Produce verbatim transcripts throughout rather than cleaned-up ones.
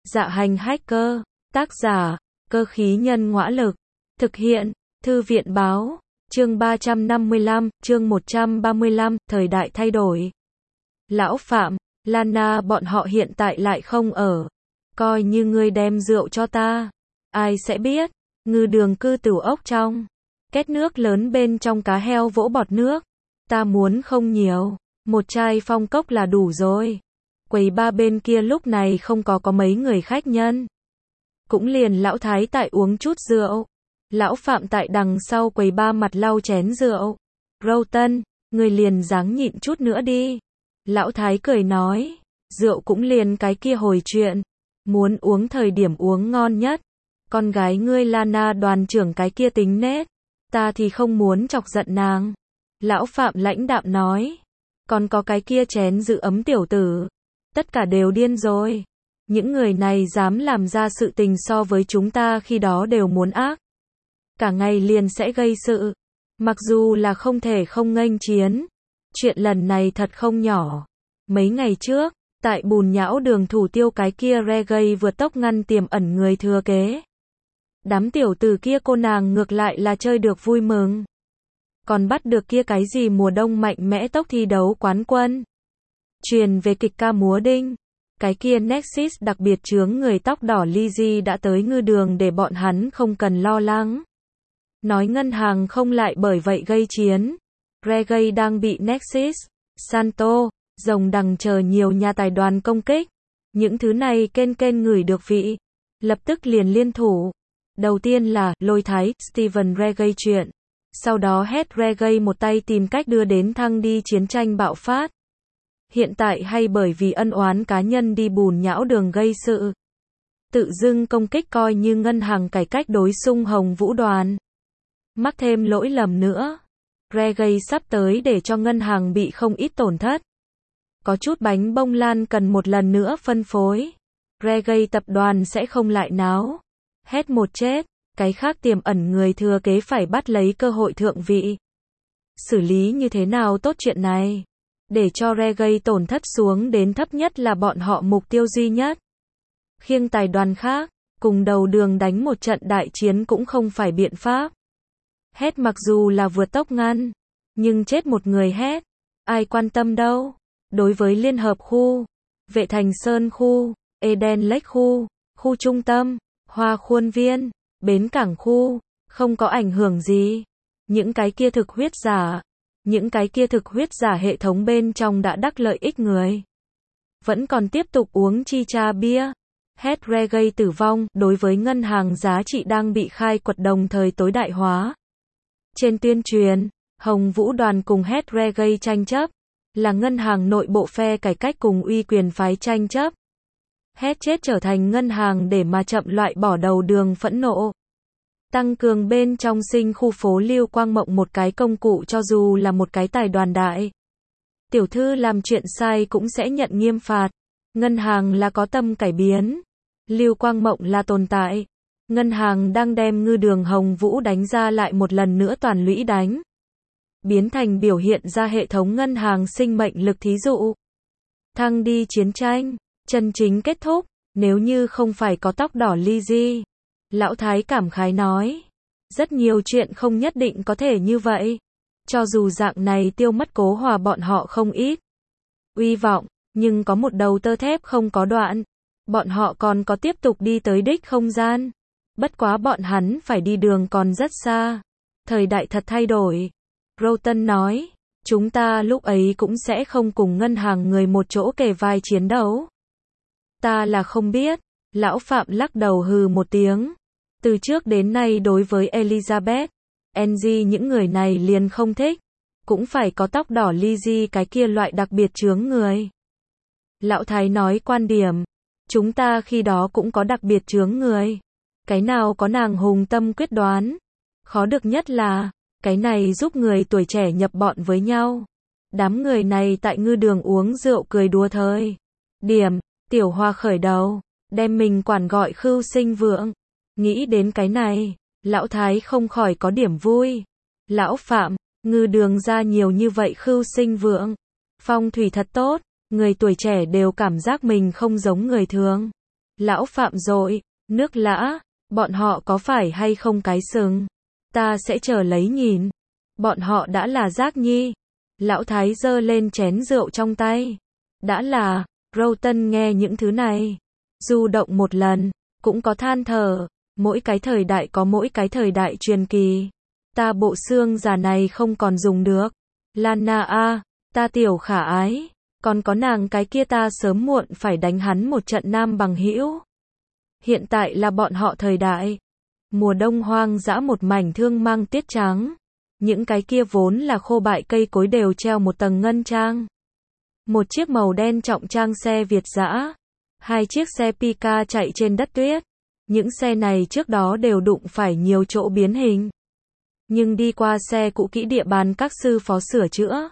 Dạ hành hacker, tác giả, cơ khí nhân ngõa lực, thực hiện, thư viện báo, chương ba trăm năm mươi lăm, chương một trăm ba mươi lăm, thời đại thay đổi. Lão Phạm, Lana bọn họ hiện tại lại không ở. Coi như ngươi đem rượu cho ta. Ai sẽ biết, ngư đường cư tửu ốc trong. Két nước lớn bên trong cá heo vỗ bọt nước. Ta muốn không nhiều, một chai phong cốc là đủ rồi. Quầy ba bên kia lúc này không có có mấy người khách nhân. Cũng liền lão thái tại uống chút rượu. Lão Phạm tại đằng sau quầy ba mặt lau chén rượu. Râu Tân, người liền dáng nhịn chút nữa đi. Lão thái cười nói, rượu cũng liền cái kia hồi chuyện. Muốn uống thời điểm uống ngon nhất. Con gái ngươi Lana đoàn trưởng cái kia tính nết. Ta thì không muốn chọc giận nàng. Lão Phạm lãnh đạm nói. Còn có cái kia chén giữ ấm tiểu tử. Tất cả đều điên rồi. Những người này dám làm ra sự tình so với chúng ta khi đó đều muốn ác. Cả ngày liền sẽ gây sự. Mặc dù là không thể không nghênh chiến. Chuyện lần này thật không nhỏ. Mấy ngày trước, tại bùn nhão đường thủ tiêu cái kia reggae vượt tốc ngăn tiềm ẩn người thừa kế. Đám tiểu tử kia cô nàng ngược lại là chơi được vui mừng. Còn bắt được kia cái gì mùa đông mạnh mẽ tốc thi đấu quán quân. Truyền về kịch ca múa đinh. Cái kia Nexus đặc biệt chướng người tóc đỏ Lizzy đã tới ngư đường để bọn hắn không cần lo lắng. Nói ngân hàng không lại bởi vậy gây chiến. Reggae đang bị Nexus, Santo, rồng đằng chờ nhiều nhà tài đoàn công kích. Những thứ này kên kên ngửi được vị. Lập tức liền liên thủ. Đầu tiên là lôi thái, Steven Reggae chuyện. Sau đó Head Reggae một tay tìm cách đưa đến thăng đi chiến tranh bạo phát. Hiện tại hay bởi vì ân oán cá nhân đi bùn nhão đường gây sự. Tự dưng công kích coi như ngân hàng cải cách đối xung Hồng Vũ đoàn. Mắc thêm lỗi lầm nữa. Reggae sắp tới để cho ngân hàng bị không ít tổn thất. Có chút bánh bông lan cần một lần nữa phân phối. Reggae tập đoàn sẽ không lại náo. Hết một chết, cái khác tiềm ẩn người thừa kế phải bắt lấy cơ hội thượng vị. Xử lý như thế nào tốt chuyện này? Để cho reggae tổn thất xuống đến thấp nhất là bọn họ mục tiêu duy nhất. Khiêng tài đoàn khác, cùng đầu đường đánh một trận đại chiến cũng không phải biện pháp. Hết mặc dù là vượt tốc ngăn, nhưng chết một người hết, ai quan tâm đâu. Đối với Liên Hợp khu, Vệ Thành Sơn khu, Eden Lake khu, khu trung tâm, Hoa Khuôn Viên, Bến Cảng khu, không có ảnh hưởng gì. Những cái kia thực huyết giả, những cái kia thực huyết giả hệ thống bên trong đã đắc lợi ích người. Vẫn còn tiếp tục uống chi cha bia. Hết reggae tử vong, đối với ngân hàng giá trị đang bị khai quật đồng thời tối đại hóa. Trên tuyên truyền, Hồng Vũ đoàn cùng Hết reggae tranh chấp, là ngân hàng nội bộ phe cải cách cùng uy quyền phái tranh chấp. Hết chết trở thành ngân hàng để mà chậm loại bỏ đầu đường phẫn nộ. Tăng cường bên trong sinh khu phố Lưu Quang Mộng một cái công cụ cho dù là một cái tài đoàn đại. Tiểu thư làm chuyện sai cũng sẽ nhận nghiêm phạt. Ngân hàng là có tâm cải biến. Lưu Quang Mộng là tồn tại. Ngân hàng đang đem ngư đường Hồng Vũ đánh ra lại một lần nữa toàn lũy đánh. Biến thành biểu hiện ra hệ thống ngân hàng sinh mệnh lực thí dụ. Thăng đi chiến tranh, chân chính kết thúc, nếu như không phải có tóc đỏ Lizzy. Lão Thái cảm khái nói. Rất nhiều chuyện không nhất định có thể như vậy. Cho dù dạng này tiêu mất Cố Hòa bọn họ không ít. Uy vọng, nhưng có một đầu tơ thép không có đoạn. Bọn họ còn có tiếp tục đi tới đích không gian. Bất quá bọn hắn phải đi đường còn rất xa. Thời đại thật thay đổi. Roten nói. Chúng ta lúc ấy cũng sẽ không cùng ngân hàng người một chỗ kề vai chiến đấu. Ta là không biết. Lão Phạm lắc đầu hừ một tiếng. Từ trước đến nay đối với Elizabeth, Angie những người này liền không thích. Cũng phải có tóc đỏ Lizzy cái kia loại đặc biệt chướng người. Lão Thái nói quan điểm. Chúng ta khi đó cũng có đặc biệt chướng người. Cái nào có nàng hùng tâm quyết đoán. Khó được nhất là, cái này giúp người tuổi trẻ nhập bọn với nhau. Đám người này tại ngư đường uống rượu cười đùa thời. Điểm, Tiểu Hoa khởi đầu, đem mình quản gọi Khưu Sinh Vượng. Nghĩ đến cái này, Lão Thái không khỏi có điểm vui. Lão Phạm, ngư đường ra nhiều như vậy Khưu Sinh Vượng. Phong thủy thật tốt, người tuổi trẻ đều cảm giác mình không giống người thường. Lão Phạm dội, nước lã, bọn họ có phải hay không cái sừng? Ta sẽ chờ lấy nhìn. Bọn họ đã là giác nhi. Lão Thái giơ lên chén rượu trong tay. Đã là, Broughton nghe những thứ này. Du động một lần, cũng có than thở. Mỗi cái thời đại có mỗi cái thời đại truyền kỳ. Ta bộ xương già này không còn dùng được. Lana a, ta tiểu khả ái. Còn có nàng cái kia ta sớm muộn phải đánh hắn một trận nam bằng hữu. Hiện tại là bọn họ thời đại. Mùa đông hoang dã một mảnh thương mang tiết trắng. Những cái kia vốn là khô bại cây cối đều treo một tầng ngân trang. Một chiếc màu đen trọng trang xe Việt dã. Hai chiếc xe Pika chạy trên đất tuyết. Những xe này trước đó đều đụng phải nhiều chỗ biến hình. Nhưng đi qua xe cũ kỹ địa bàn các sư phó sửa chữa.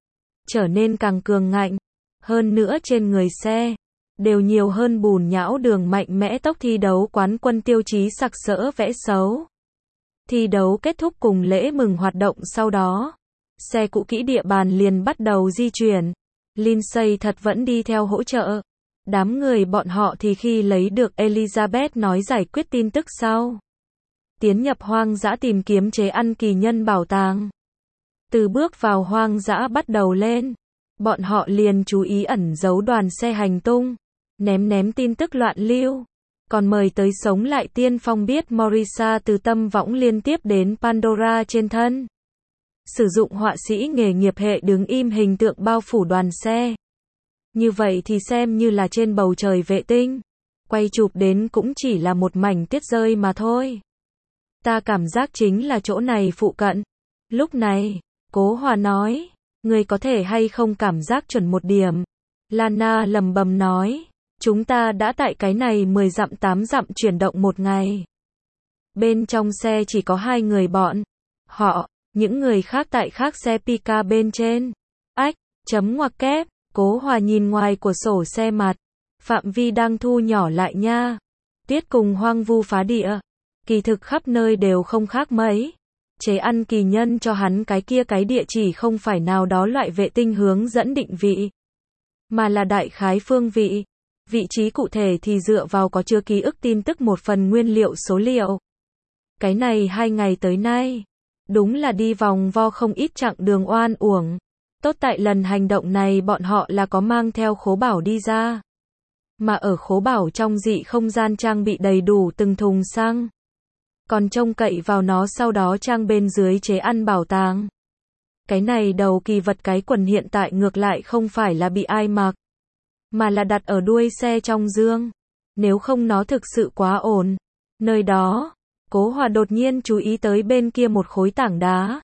Trở nên càng cường ngạnh. Hơn nữa trên người xe. Đều nhiều hơn bùn nhão đường mạnh mẽ tốc thi đấu quán quân tiêu chí sặc sỡ vẽ xấu. Thi đấu kết thúc cùng lễ mừng hoạt động sau đó. Xe cũ kỹ địa bàn liền bắt đầu di chuyển. Lindsay thật vẫn đi theo hỗ trợ. Đám người bọn họ thì khi lấy được Elizabeth nói giải quyết tin tức sau. Tiến nhập hoang dã tìm kiếm chế ăn kỳ nhân bảo tàng. Từ bước vào hoang dã bắt đầu lên. Bọn họ liền chú ý ẩn giấu đoàn xe hành tung. Ném ném tin tức loạn lưu. Còn mời tới sống lại tiên phong biết Morisa từ tâm võng liên tiếp đến Pandora trên thân. Sử dụng họa sĩ nghề nghiệp hệ đứng im hình tượng bao phủ đoàn xe. Như vậy thì xem như là trên bầu trời vệ tinh. Quay chụp đến cũng chỉ là một mảnh tiết rơi mà thôi. Ta cảm giác chính là chỗ này phụ cận. Lúc này, Cố Hòa nói, người có thể hay không cảm giác chuẩn một điểm. Lana lầm bầm nói, chúng ta đã tại cái này mười dặm tám dặm chuyển động một ngày. Bên trong xe chỉ có hai người bọn. Họ, những người khác tại khác xe Pika bên trên. Ách, chấm ngoặc kép, Cố Hòa nhìn ngoài của sổ xe mặt. Phạm vi đang thu nhỏ lại nha. Tuyết cùng hoang vu phá địa. Kỳ thực khắp nơi đều không khác mấy. Chế ăn kỳ nhân cho hắn cái kia cái địa chỉ không phải nào đó loại vệ tinh hướng dẫn định vị. Mà là đại khái phương vị. Vị trí cụ thể thì dựa vào có chứa ký ức tin tức một phần nguyên liệu số liệu. Cái này hai ngày tới nay. Đúng là đi vòng vo không ít chặng đường oan uổng. Tốt tại lần hành động này bọn họ là có mang theo khố bảo đi ra. Mà ở khố bảo trong dị không gian trang bị đầy đủ từng thùng xăng. Còn trông cậy vào nó sau đó trang bên dưới chế ăn bảo tàng. Cái này đầu kỳ vật cái quần hiện tại ngược lại không phải là bị ai mặc. Mà là đặt ở đuôi xe trong dương. Nếu không nó thực sự quá ổn. Nơi đó, Cố Hòa đột nhiên chú ý tới bên kia một khối tảng đá.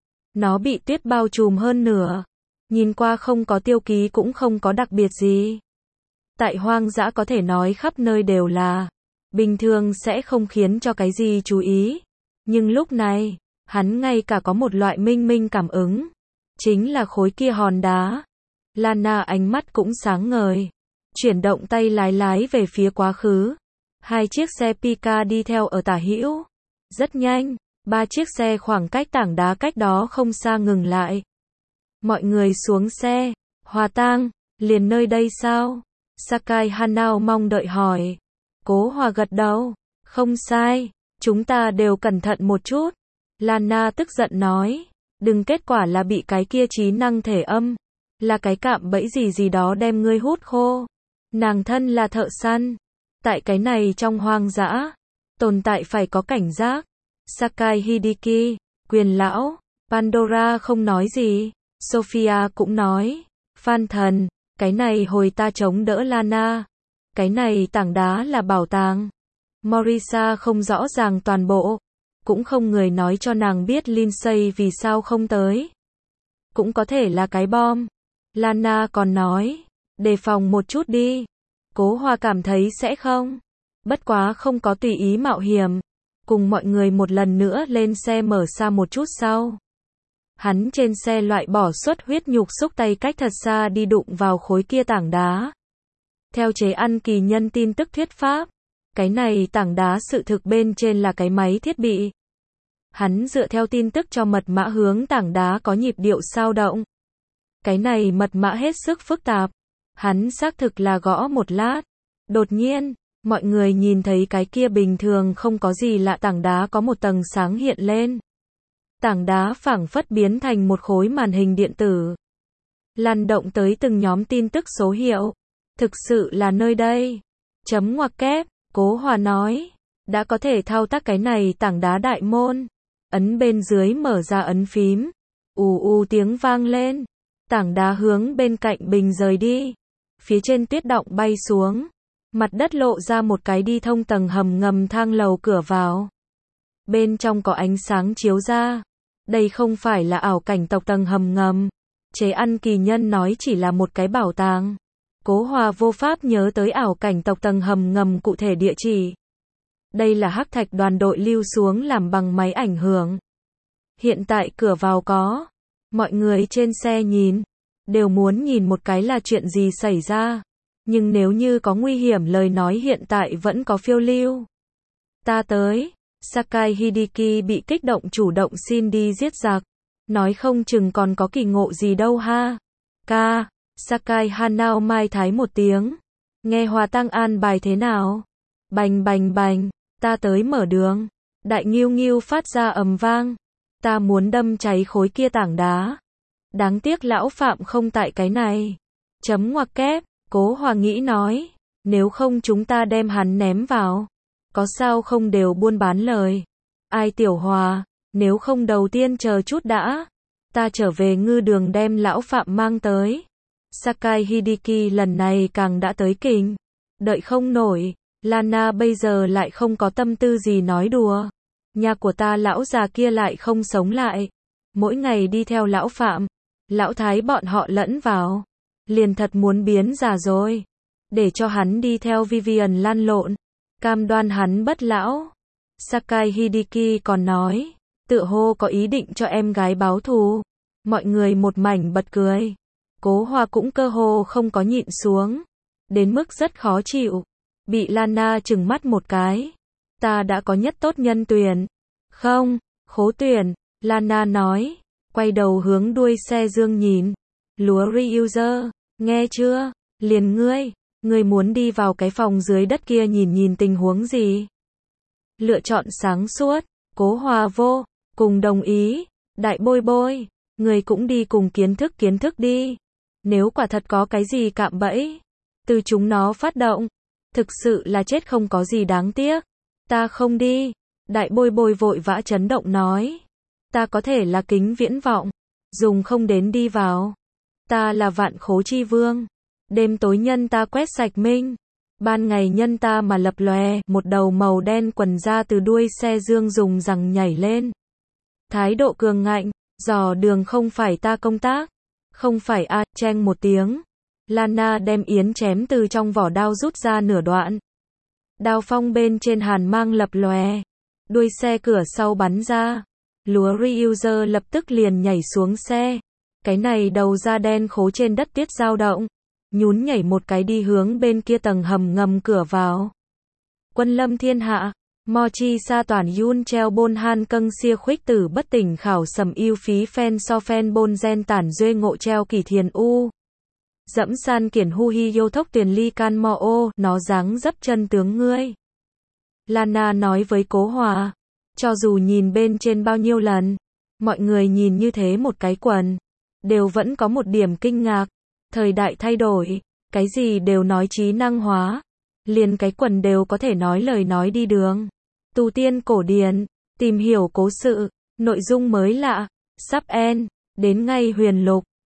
Nó bị tuyết bao trùm hơn nửa. Nhìn qua không có tiêu ký cũng không có đặc biệt gì. Tại hoang dã có thể nói khắp nơi đều là. Bình thường sẽ không khiến cho cái gì chú ý. Nhưng lúc này, hắn ngay cả có một loại minh minh cảm ứng. Chính là khối kia hòn đá. Lana ánh mắt cũng sáng ngời. Chuyển động tay lái lái về phía quá khứ. Hai chiếc xe Pika đi theo ở tả hữu. Rất nhanh, ba chiếc xe khoảng cách tảng đá cách đó không xa ngừng lại. Mọi người xuống xe. Hòa tang, liền nơi đây sao? Sakai Hanao mong đợi hỏi. Cố Hòa gật đầu. Không sai, chúng ta đều cẩn thận một chút. Lana tức giận nói. Đừng kết quả là bị cái kia trí năng thể âm. Là cái cạm bẫy gì gì đó đem ngươi hút khô. Nàng thân là thợ săn. Tại cái này trong hoang dã. Tồn tại phải có cảnh giác. Sakai Hideki, quyền lão. Pandora không nói gì. Sophia cũng nói. Phan thần, cái này hồi ta chống đỡ Lana. Cái này tảng đá là bảo tàng. Morisa không rõ ràng toàn bộ. Cũng không người nói cho nàng biết Lindsay vì sao không tới. Cũng có thể là cái bom. Lana còn nói. Đề phòng một chút đi. Cố Hòa cảm thấy sẽ không. Bất quá không có tùy ý mạo hiểm. Cùng mọi người một lần nữa lên xe mở xa một chút sau. Hắn trên xe loại bỏ suất huyết nhục xúc tay cách thật xa đi đụng vào khối kia tảng đá. Theo chế ăn kỳ nhân tin tức thuyết pháp. Cái này tảng đá sự thực bên trên là cái máy thiết bị. Hắn dựa theo tin tức cho mật mã hướng tảng đá có nhịp điệu sao động. Cái này mật mã hết sức phức tạp. Hắn xác thực là gõ một lát. Đột nhiên, Mọi người nhìn thấy cái kia bình thường không có gì lạ tảng đá có một tầng sáng hiện lên. Tảng đá phảng phất biến thành một khối màn hình điện tử. Lăn động tới từng nhóm tin tức số hiệu. Thực sự là nơi đây. Chấm ngoặc kép, Cố Hòa nói. Đã có thể thao tác cái này tảng đá đại môn. Ấn bên dưới mở ra ấn phím. Ù ù tiếng vang lên. Tảng đá hướng bên cạnh bình rời đi. Phía trên tuyết động bay xuống. Mặt đất lộ ra một cái đi thông tầng hầm ngầm thang lầu cửa vào. Bên trong có ánh sáng chiếu ra. Đây không phải là ảo cảnh tộc tầng hầm ngầm. Chế ăn kỳ nhân nói chỉ là một cái bảo tàng. Cố Hòa vô pháp nhớ tới ảo cảnh tộc tầng hầm ngầm cụ thể địa chỉ. Đây là hắc thạch đoàn đội lưu xuống làm bằng máy ảnh hưởng. Hiện tại cửa vào có. Mọi người trên xe nhìn. Đều muốn nhìn một cái là chuyện gì xảy ra. Nhưng nếu như có nguy hiểm lời nói hiện tại vẫn có phiêu lưu. Ta tới. Sakai Hideki bị kích động chủ động xin đi giết giặc. Nói không chừng còn có kỳ ngộ gì đâu ha. Ca. Sakai Hanao mai thái một tiếng. Nghe Hòa Tăng an bài thế nào? Bành bành bành. Ta tới mở đường. Đại nghiêu nghiêu phát ra ầm vang. Ta muốn đâm cháy khối kia tảng đá. Đáng tiếc lão Phạm không tại cái này. Chấm ngoặc kép. Cố Hòa nghĩ nói. Nếu không chúng ta đem hắn ném vào. Có sao không đều buôn bán lời. Ai Tiểu Hòa. Nếu không đầu tiên chờ chút đã. Ta trở về ngư đường đem lão Phạm mang tới. Sakai Hideki lần này càng đã tới kình. Đợi không nổi. Lana bây giờ lại không có tâm tư gì nói đùa. Nhà của ta lão già kia lại không sống lại. Mỗi ngày đi theo lão Phạm. Lão Thái bọn họ lẫn vào. Liền thật muốn biến già rồi. Để cho hắn đi theo Vivian lăn lộn. Cam đoan hắn bất lão. Sakai Hideki còn nói. Tựa hồ có ý định cho em gái báo thù. Mọi người một mảnh bật cười. Cố Hòa cũng cơ hồ không có nhịn xuống. Đến mức rất khó chịu. Bị Lana trừng mắt một cái. Ta đã có nhất tốt nhân tuyển. Không, khố tuyển. Lana nói. Quay đầu hướng đuôi xe dương nhìn. Lúa Ryuzer. Nghe chưa? Liền ngươi. Ngươi muốn đi vào cái phòng dưới đất kia nhìn nhìn tình huống gì? Lựa chọn sáng suốt. Cố Hòa vô. Cùng đồng ý. Đại bôi bôi. Ngươi cũng đi cùng kiến thức kiến thức đi. Nếu quả thật có cái gì cạm bẫy. Từ chúng nó phát động. Thực sự là chết không có gì đáng tiếc. Ta không đi. Đại bôi bôi vội vã chấn động nói. Ta có thể là kính viễn vọng. Dùng không đến đi vào. Ta là vạn khố chi vương. Đêm tối nhân ta quét sạch minh. Ban ngày nhân ta mà lập lòe. Một đầu màu đen quần ra từ đuôi xe dương dùng rằng nhảy lên. Thái độ cường ngạnh. Dò đường không phải ta công tác. Không phải a, à, cheng một tiếng. Lana đem yến chém từ trong vỏ đao rút ra nửa đoạn. Đao phong bên trên hàn mang lập lòe. Đuôi xe cửa sau bắn ra. Lúa Ryuzer lập tức liền nhảy xuống xe. Cái này đầu da đen khố trên đất tiết dao động. Nhún nhảy một cái đi hướng bên kia tầng hầm ngầm cửa vào. Quân lâm thiên hạ. Mochi sa toàn yun treo bôn han câng xia khuếch tử bất tỉnh khảo sầm yêu phí phen so phen bôn gen tản duê ngộ treo kỳ thiền u. Dẫm san kiển hu hi yêu thốc tiền ly can mo ô, nó dáng dấp chân tướng ngươi. Lana nói với Cố Hòa. Cho dù nhìn bên trên bao nhiêu lần, mọi người nhìn như thế một cái quần, đều vẫn có một điểm kinh ngạc. Thời đại thay đổi, cái gì đều nói trí năng hóa. Liền cái quần đều có thể nói lời nói đi đường. Tu tiên cổ điển, tìm hiểu cố sự, nội dung mới lạ, sắp end, đến ngay huyền lục.